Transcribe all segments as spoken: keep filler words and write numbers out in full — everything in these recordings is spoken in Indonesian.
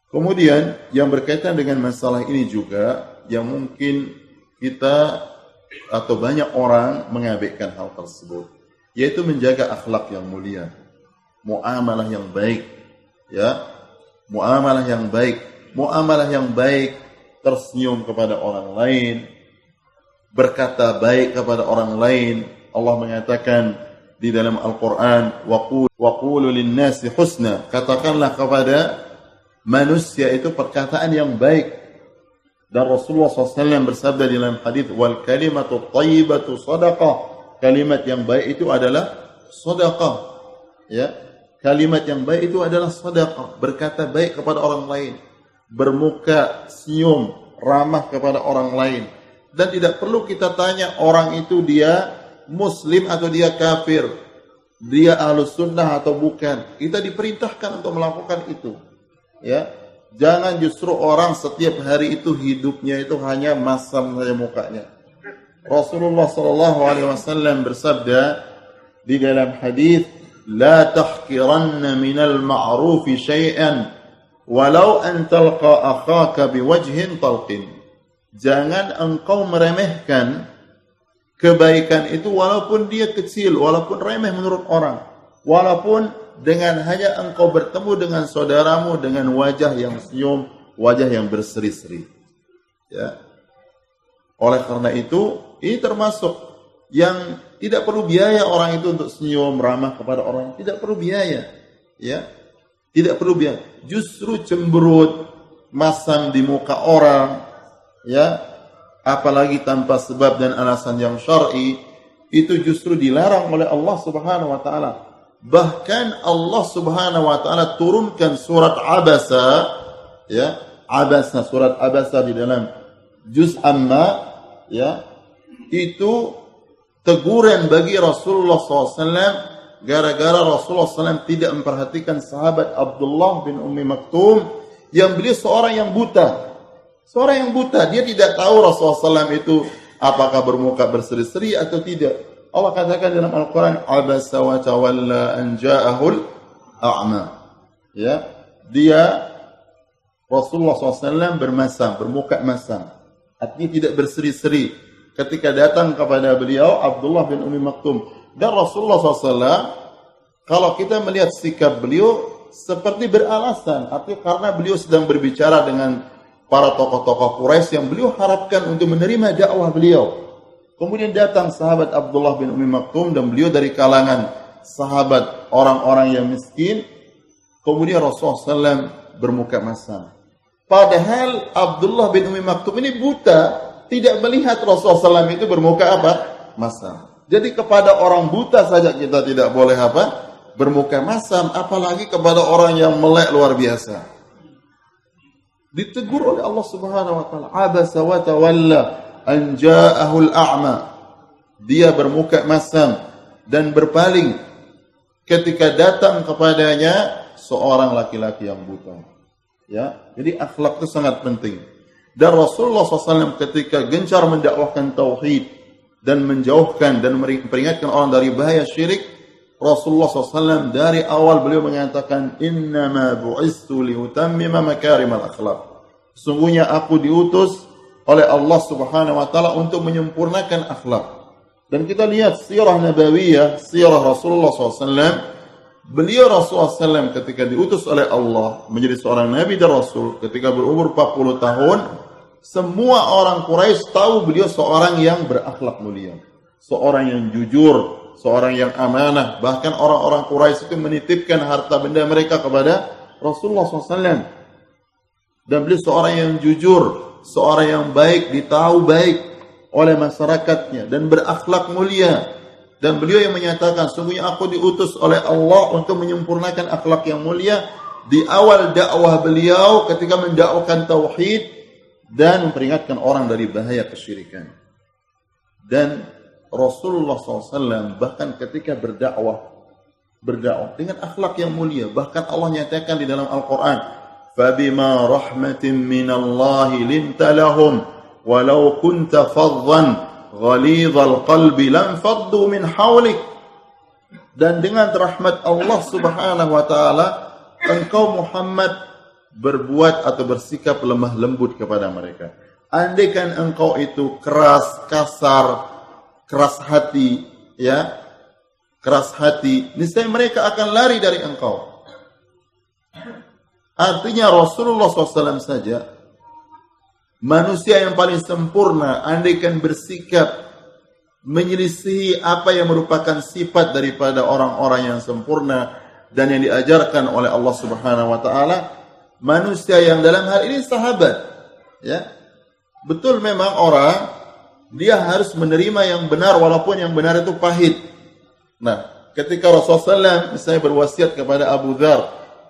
Kemudian yang berkaitan dengan masalah ini juga yang mungkin kita atau banyak orang mengabaikan hal tersebut, yaitu menjaga akhlak yang mulia, muamalah yang baik, ya, muamalah yang baik, muamalah yang baik, tersenyum kepada orang lain, berkata baik kepada orang lain. Allah mengatakan di dalam Al-Quran, waqulu lin-nasi husna, katakanlah kepada manusia itu perkataan yang baik. Dan Rasulullah shallallahu alaihi wasallam bersabda di dalam hadis, wal kalimatu thayyibatu sadaqah, kalimat yang baik itu adalah sedekah, ya, kalimat yang baik itu adalah sedekah, berkata baik kepada orang lain, bermuka senyum ramah kepada orang lain. Dan tidak perlu kita tanya orang itu dia muslim atau dia kafir, dia ahlus sunnah atau bukan. Kita diperintahkan untuk melakukan itu, ya. Jangan justru orang setiap hari itu hidupnya itu hanya masam saja mukanya. Rasulullah sallallahu alaihi wasallam bersabda di dalam hadis, la tahqiranna minal ma'rufi syai'an walau an talqa akhaka biwajhin talqin. Jangan engkau meremehkan kebaikan itu walaupun dia kecil, walaupun remeh menurut orang, walaupun dengan hanya engkau bertemu dengan saudaramu dengan wajah yang senyum, wajah yang berseri-seri, ya. Oleh karena itu, ini termasuk yang tidak perlu biaya orang itu untuk senyum ramah kepada orang, tidak perlu biaya, ya, tidak perlu biaya. Justru cemberut, masam di muka orang, ya, apalagi tanpa sebab dan alasan yang syar'i, itu justru dilarang oleh Allah Subhanahu wa taala. Bahkan Allah Subhanahu wa taala turunkan surat Abasa, ya, Abasa, surat Abasa di dalam juz Amma, ya, itu teguran bagi Rasulullah shallallahu alaihi wasallam gara-gara Rasulullah shallallahu alaihi wasallam tidak memperhatikan sahabat Abdullah bin Ummi Maktum yang beliau seorang yang buta. Seorang yang buta, dia tidak tahu Rasulullah shallallahu alaihi wasallam itu apakah bermuka berseri-seri atau tidak. Allah katakan dalam Al-Quran, abasa wa tawalla an ja'ahul a'ma, ya, dia Rasulullah shallallahu alaihi wasallam bermasam, bermuka masam, artinya tidak berseri-seri ketika datang kepada beliau Abdullah bin Ummi Maktum. Dan Rasulullah shallallahu alaihi wasallam, kalau kita melihat sikap beliau seperti beralasan, artinya karena beliau sedang berbicara dengan para tokoh-tokoh Quraisy yang beliau harapkan untuk menerima dakwah beliau. Kemudian datang sahabat Abdullah bin Ummi Maktum dan beliau dari kalangan sahabat orang-orang yang miskin. Kemudian Rasulullah shallallahu alaihi wasallam bermuka masam. Padahal Abdullah bin Ummi Maktum ini buta, tidak melihat Rasulullah shallallahu alaihi wasallam itu bermuka apa? Masam. Jadi kepada orang buta saja kita tidak boleh apa? Bermuka masam, apalagi kepada orang yang melek luar biasa. Ditegur oleh Allah Subhanahu wa taala, abasa wa tawalla an ja'ahul a'ma. Dia bermuka masam dan berpaling ketika datang kepadanya seorang laki-laki yang buta. Ya, jadi akhlak itu sangat penting. Dan Rasulullah shallallahu alaihi wasallam ketika gencar mendakwahkan tauhid dan menjauhkan dan memperingatkan orang dari bahaya syirik, Rasulullah shallallahu alaihi wasallam dari awal beliau mengatakan, innama bu'istu liutammima makarimal akhlak. Sungguhnya aku diutus oleh Allah Subhanahu wa taala untuk menyempurnakan akhlak. Dan kita lihat sirah nabawiyah, sirah Rasulullah shallallahu alaihi wasallam. Beliau Rasulullah shallallahu alaihi wasallam ketika diutus oleh Allah menjadi seorang nabi dan rasul, ketika berumur empat puluh tahun, semua orang Quraisy tahu beliau seorang yang berakhlak mulia, seorang yang jujur, seorang yang amanah. Bahkan orang-orang Quraisy itu menitipkan harta benda mereka kepada Rasulullah shallallahu alaihi wasallam. Dan beliau seorang yang jujur, seorang yang baik, ditahu baik oleh masyarakatnya dan berakhlak mulia. Dan beliau yang menyatakan, sungguhnya aku diutus oleh Allah untuk menyempurnakan akhlak yang mulia. Di awal dakwah beliau ketika mendakwakan tauhid dan memperingatkan orang dari bahaya kesyirikan. Dan Rasulullah shallallahu alaihi wasallam bahkan ketika berdakwah, berdakwah dengan akhlak yang mulia. Bahkan Allah nyatakan di dalam Al-Quran, فَبِمَا رَحْمَةٍ مِّنَ اللَّهِ لِنْتَ لَهُمْ وَلَوْ كُنْتَ فَظًّا غَلِيظَ الْقَلْبِ لَانْفَضُّوا مِنْ حَوْلِكَ. Dan dengan rahmat Allah Subhanahu wa taala, engkau Muhammad berbuat atau bersikap lemah lembut kepada mereka. Andaikan engkau itu keras, kasar, keras hati, ya, keras hati, niscaya mereka akan lari dari engkau. Artinya Rasulullah shallallahu alaihi wasallam saja, manusia yang paling sempurna, andaikan bersikap menyelisihi apa yang merupakan sifat daripada orang-orang yang sempurna dan yang diajarkan oleh Allah Subhanahu wa taala, manusia yang dalam hal ini sahabat, ya. Betul memang orang dia harus menerima yang benar walaupun yang benar itu pahit. Nah, ketika Rasulullah shallallahu alaihi wasallam misalnya berwasiat kepada Abu Dzar,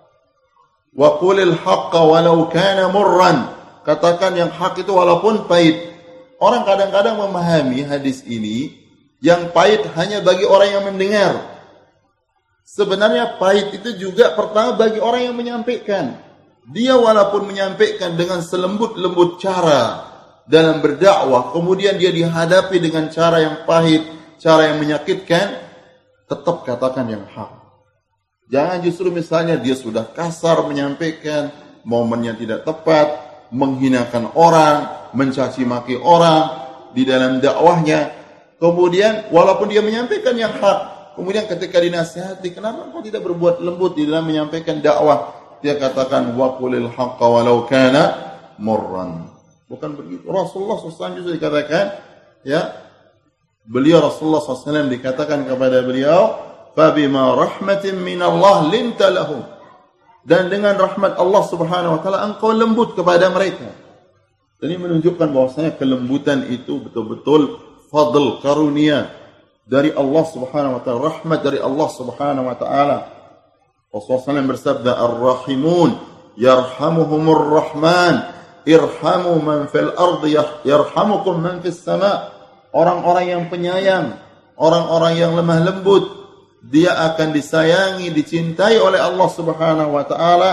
wa qulil haqqa walau kana murran, katakan yang hak itu walaupun pahit. Orang kadang-kadang memahami hadis ini yang pahit hanya bagi orang yang mendengar. Sebenarnya pahit itu juga pertama bagi orang yang menyampaikan. Dia walaupun menyampaikan dengan selembut-lembut cara dalam berdakwah, kemudian dia dihadapi dengan cara yang pahit, cara yang menyakitkan, tetap katakan yang hak. Jangan justru misalnya dia sudah kasar menyampaikan, momennya tidak tepat, menghinakan orang, mencaci maki orang di dalam dakwahnya. Kemudian walaupun dia menyampaikan yang hak, kemudian ketika dinasihati, kenapa engkau tidak berbuat lembut di dalam menyampaikan dakwah? Dia katakan wa qulil haqqa walau kana murran. Bukan begitu. Rasulullah shallallahu alaihi wasallam juga dikatakan, ya, beliau Rasulullah shallallahu alaihi wasallam dikatakan kepada beliau, fabima rahmatin minallah linta lahum, dan dengan rahmat Allah Subhanahu wa taala engkau lembut kepada mereka. Ini menunjukkan bahwasanya kelembutan itu betul-betul fadl, karunia dari Allah Subhanahu wa taala, rahmat dari Allah Subhanahu wa taala. Rasulullah shallallahu alaihi wasallam bersabda, ar-rahimun yarhamuhumur rahman, irhamu man fil ardi yarhamukum man fis sama. Orang-orang yang penyayang, orang-orang yang lemah lembut, dia akan disayangi, dicintai oleh Allah Subhanahu wa taala.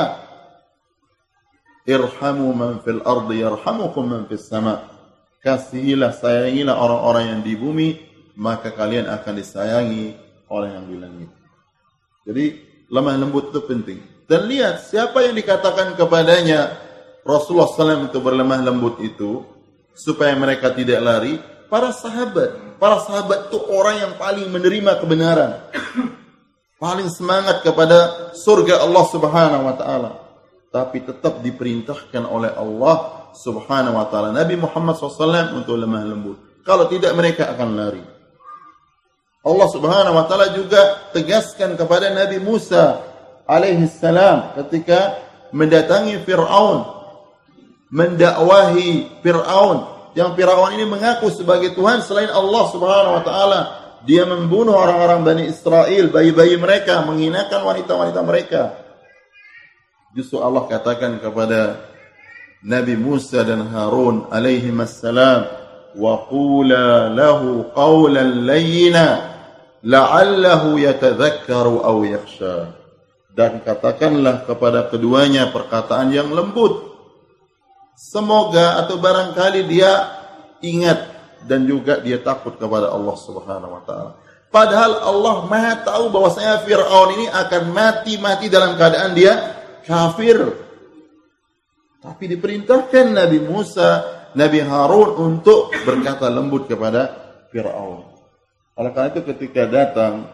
Irhamu man fil ardi yarhamukum man fis sama. Kasihilah, sayangilah orang-orang yang di bumi, maka kalian akan disayangi oleh yang di langit. Jadi lemah lembut itu penting. Dan lihat siapa yang dikatakan kepadanya Rasulullah shallallahu alaihi wasallam itu berlemah lembut itu supaya mereka tidak lari. Para sahabat, para sahabat itu orang yang paling menerima kebenaran, paling semangat kepada surga Allah Subhanahu wa taala, tapi tetap diperintahkan oleh Allah Subhanahu wa taala Nabi Muhammad shallallahu alaihi wasallam untuk lemah lembut. Kalau tidak mereka akan lari. Allah Subhanahu wa taala juga tegaskan kepada Nabi Musa alaihi salam ketika mendatangi Fir'aun, mendakwahi Fir'aun, yang Fir'aun ini mengaku sebagai Tuhan selain Allah Subhanahu wa taala. Dia membunuh orang-orang Bani Israel, bayi-bayi mereka, menghinakan wanita-wanita mereka. Justru Allah katakan kepada Nabi Musa dan Harun alaihi assalam, wa qula lahu qawlan layyina la'allahu yatadhakkaru aw yakhsha. Dan katakanlah kepada keduanya perkataan yang lembut, semoga atau barangkali dia ingat dan juga dia takut kepada Allah Subhanahu wa taala. Padahal Allah Maha tahu bahwasanya Firaun ini akan mati-mati dalam keadaan dia kafir. Tapi diperintahkan Nabi Musa, Nabi Harun untuk berkata lembut kepada Firaun. Oleh karena itu ketika datang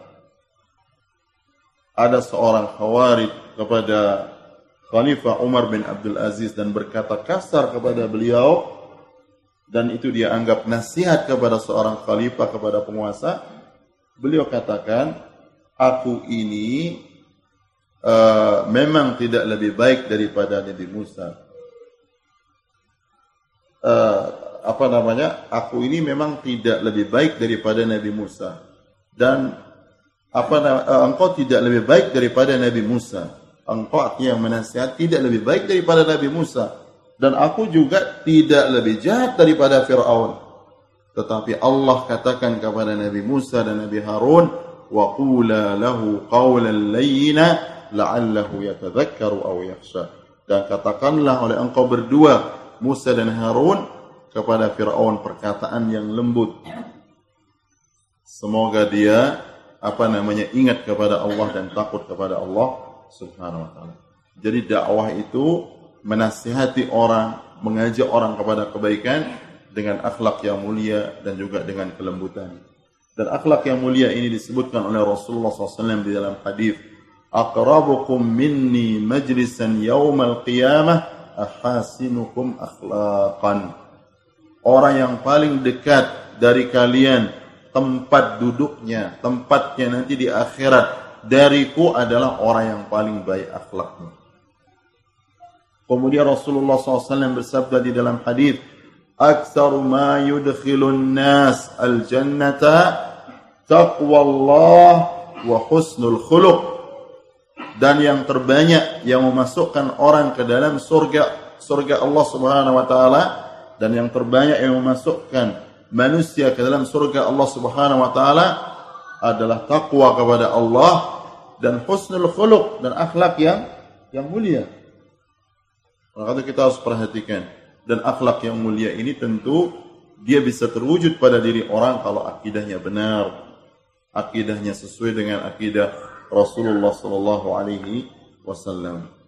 ada seorang Khawarij kepada Khalifah Umar bin Abdul Aziz dan berkata kasar kepada beliau, dan itu dia anggap nasihat kepada seorang khalifah, kepada penguasa. Beliau katakan, aku ini uh, memang tidak lebih baik daripada Nabi Musa. Uh, apa namanya? Aku ini memang tidak lebih baik daripada Nabi Musa. Dan apa uh, engkau tidak lebih baik daripada Nabi Musa. Engkau yang menasihat tidak lebih baik daripada Nabi Musa, dan aku juga tidak lebih jahat daripada Fir'aun. Tetapi Allah katakan kepada Nabi Musa dan Nabi Harun, wa qula lahu qawlan layyina la'allahu yatadhakkaru aw yakhsha. Dan katakanlah oleh engkau berdua, Musa dan Harun, kepada Fir'aun perkataan yang lembut. Semoga dia apa namanya ingat kepada Allah dan takut kepada Allah Subhanahu wa taala. Jadi dakwah itu menasihati orang, mengajak orang kepada kebaikan dengan akhlak yang mulia dan juga dengan kelembutan. Dan akhlak yang mulia ini disebutkan oleh Rasulullah shallallahu alaihi wasallam di dalam hadis, aqrabukum minni majlisan yaumal qiyamah ahasinukum akhlaqan. Orang yang paling dekat dari kalian tempat duduknya, tempatnya nanti di akhirat dariku adalah orang yang paling baik akhlaknya. Kemudian Rasulullah shallallahu alaihi wasallam bersabda di dalam hadis, "Aktsaru ma yudkhilun nas al-jannata taqwallah wa husnul khuluq." Dan yang terbanyak yang memasukkan orang ke dalam surga surga Allah Subhanahu wa taala, dan yang terbanyak yang memasukkan manusia ke dalam surga Allah Subhanahu wa taala adalah takwa kepada Allah dan husnul khuluq, dan akhlak yang yang mulia. Maka kita harus perhatikan, dan akhlak yang mulia ini tentu dia bisa terwujud pada diri orang kalau akidahnya benar, akidahnya sesuai dengan akidah Rasulullah sallallahu alaihi wasallam.